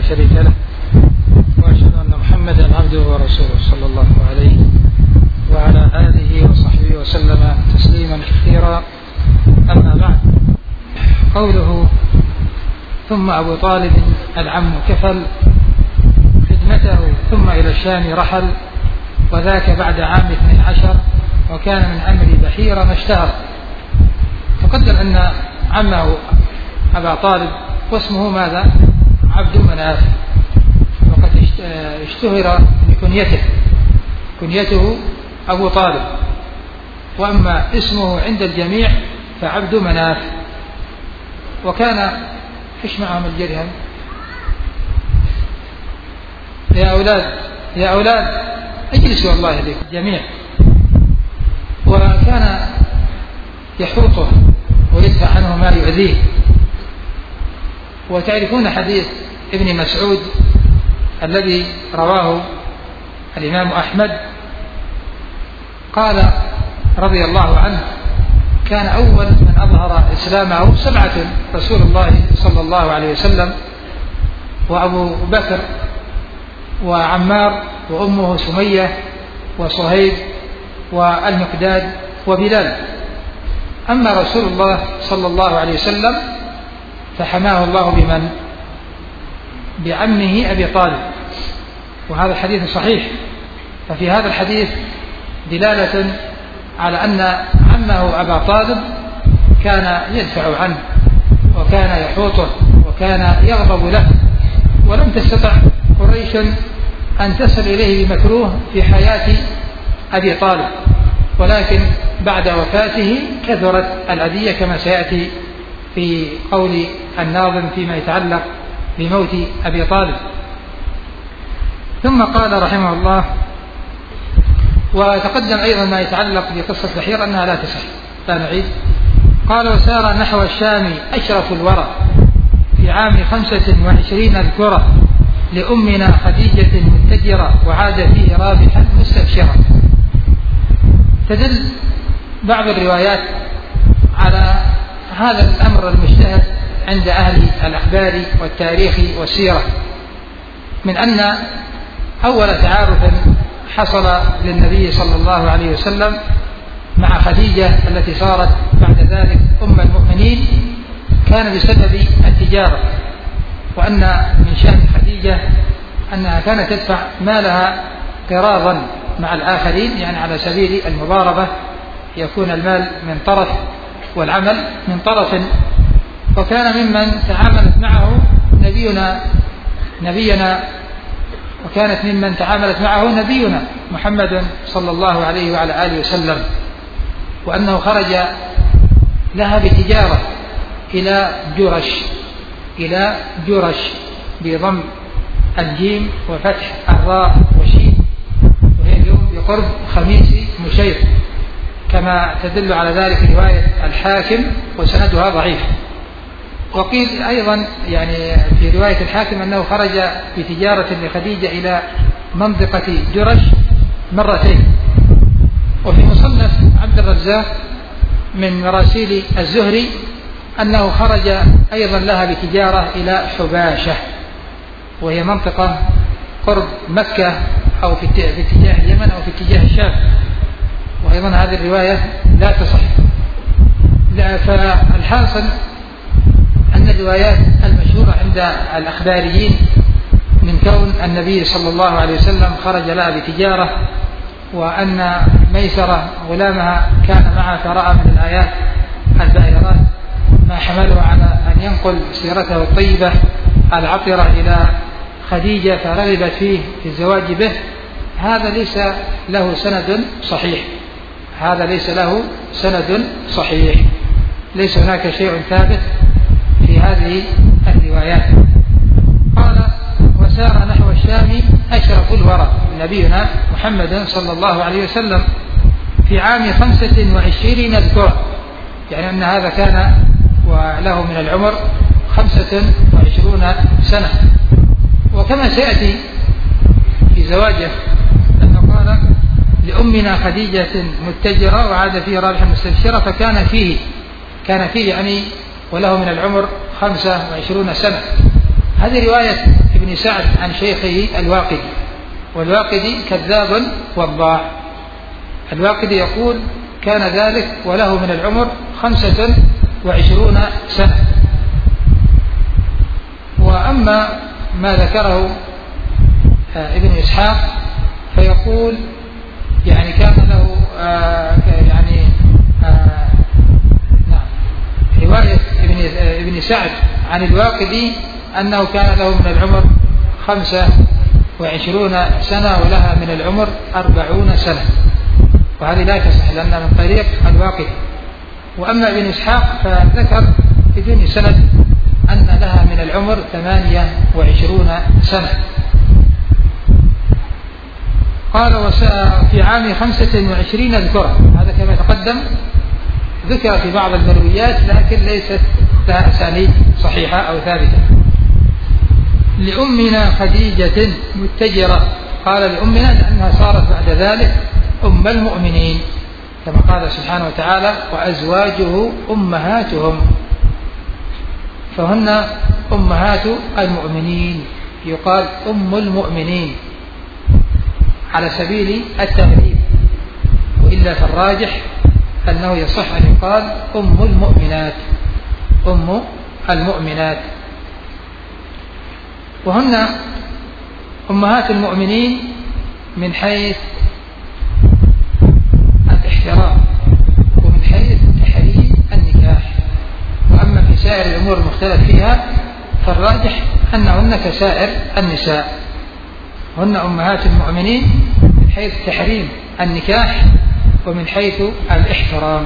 شريك له، وأشهد أن محمدا عبده ورسوله صلى الله عليه وعلى آله وصحبه وسلم تسليما كثيرا. أما بعد، قوله ثم أبو طالب العم كفل خدمته ثم إلى الشام رحل، وذاك بعد عام 12، وكان من أمر بحيرا اشتهر. تقدم أن عمه أبا طالب واسمه ماذا؟ عبد مناف، وقد اشتهر بكنيته، كنيته أبو طالب، وأما اسمه عند الجميع فعبد مناف. وكان فيش معهم الجرهم يا أولاد اجلسوا الله يهديكم جميع. وكان يحوطه ويدفع عنه ما يؤذيه. وتعرفون حديث ابن مسعود الذي رواه الإمام أحمد، قال رضي الله عنه: كان أول من أظهر إسلامه 7: رسول الله صلى الله عليه وسلم، وأبو بكر، وعمار، وأمه سمية، وصهيب، والمقداد، وبلال. أما رسول الله صلى الله عليه وسلم فحماه الله بمن؟ بعمه أبي طالب، وهذا الحديث صحيح. ففي هذا الحديث دلالة على أن عمه أبا طالب كان يدفع عنه، وكان يحوطه، وكان يغضب له، ولم تستطع قريش أن تصل إليه بمكروه في حياة أبي طالب، ولكن بعد وفاته كثرت الأذية كما سيأتي في قول الناظم فيما يتعلق بموت أبي طالب. ثم قال رحمه الله: وتقدم أيضا ما يتعلق بقصة بحير أنها لا تصح، لا نعيد. قال: وسار نحو الشام أشرف الورى في عام 25 الكرة، لأمنا خديجة متجرة، وعاد فيه رابحا مستبشرا. تدل بعض الروايات على هذا الأمر المشتهر عند أهل الأخبار والتاريخ والسيرة، من أن أول تعارف حصل للنبي صلى الله عليه وسلم مع خديجة التي صارت بعد ذلك أم المؤمنين كان بسبب التجارة، وأن من شأن خديجة أنها كانت تدفع مالها قراضا مع الآخرين، يعني على سبيل المضاربة، يكون المال من طرف والعمل من طرف. وكان ممن تعاملت معه نبينا محمد صلى الله عليه وعلى آله وسلم، وأنه خرج لها بتجارة إلى جرش بضم الجيم وفتح الراء والشين، وهي اليوم بقرب خميس مشير، كما تدل على ذلك رواية الحاكم وسندها ضعيف. وقيل أيضا يعني في رواية الحاكم أنه خرج بتجارة لخديجة إلى منطقة جرش مرتين. وفي مصنف عبد الرزاق من مراسيل الزهري أنه خرج أيضا لها بتجارة إلى حباشة، وهي منطقة قرب مكة، أو في اتجاه اليمن أو في اتجاه الشام، وأيضا هذه الرواية لا تصح. فالحاصل أن الروايات المشهورة عند الأخباريين من كون النبي صلى الله عليه وسلم خرج لها بتجارة، وأن ميسرة غلامها كان معها، فرأى من الآيات الباهرات ما حمله على أن ينقل سيرته الطيبة العطرة إلى خديجة فرغبت فيه في الزواج به، هذا ليس له سند صحيح، ليس هناك شيء ثابت في هذه الروايات. قال: وسار نحو الشام أشرف الورى نبينا محمد صلى الله عليه وسلم في عام 25 الكرة، يعني أن هذا كان وله من العمر 25 سنة. وكما سيأتي في زواجه لما قال: لأمنا خديجة متجرة، وعاد فيه رابحا مستبشرة، فكان فيه يعني وله من العمر 25 سنة. هذه رواية ابن سعد عن شيخه الواقدي، والواقدي كذاب وضاع. الواقدي يقول كان ذلك وله من العمر 25 سنة. وأما ما ذكره ابن إسحاق فيقول يعني كان له رواية ابن سعد عن الواقدي أنه كان له من العمر 25 سنة ولها من العمر 40 سنة، وهذه لا تصح لأنها من طريق الواقدي. وأما ابن إسحاق فذكر بدون سند أن لها من العمر 28 سنة. قال في عام 25 ذكرى، هذا كما تقدم ذكر في بعض المرويات لكن ليست لها أسانيد صحيحة أو ثابتة. لأمنا خديجة متجرة، قال لأمنا لأنها صارت بعد ذلك أم المؤمنين كما قال سبحانه وتعالى وأزواجه أمهاتهم، فهن أمهات المؤمنين، يقال أم المؤمنين على سبيل التغليب، وإلا فالراجح أنه يصح أن يقال أم المؤمنات، أم المؤمنات. وهن أمهات المؤمنين من حيث الاحترام ومن حيث تحريم النكاح. وأما في سائر الأمور المختلف فيها فالراجح أنهن كسائر النساء، هن أمهات المؤمنين من حيث تحريم النكاح ومن حيث الاحترام.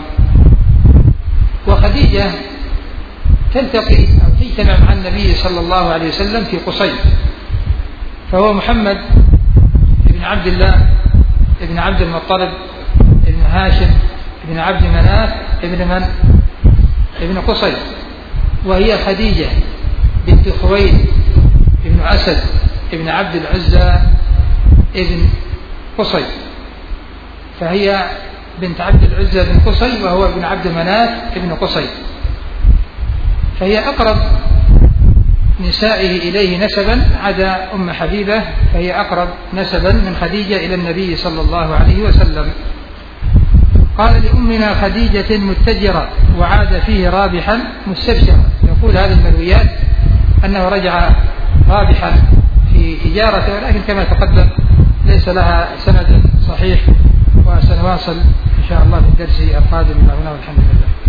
وخديجة تلتقي أو تجتمع مع النبي صلى الله عليه وسلم في قصي، فهو محمد بن عبد الله بن عبد المطلب بن هاشم بن عبد مناف ابن قصي، وهي خديجة بنت خويلد بن أسد ابن عبد العزى ابن قصي، فهي بنت عبد العزى بن قصي وهو ابن عبد مناف ابن قصي، فهي أقرب نسائه إليه نسبا عدا أم حبيبة، فهي أقرب نسبا من خديجة إلى النبي صلى الله عليه وسلم. قال لأمنا خديجة متجرة وعاد فيه رابحا مستبشرا، يقول هذه المرويات أنه رجع رابحا في تجارته، ولكن كما تقدم ليس لها سند صحيح، وسنواصل إن شاء الله في الدرس القادم. هنا والحمد لله.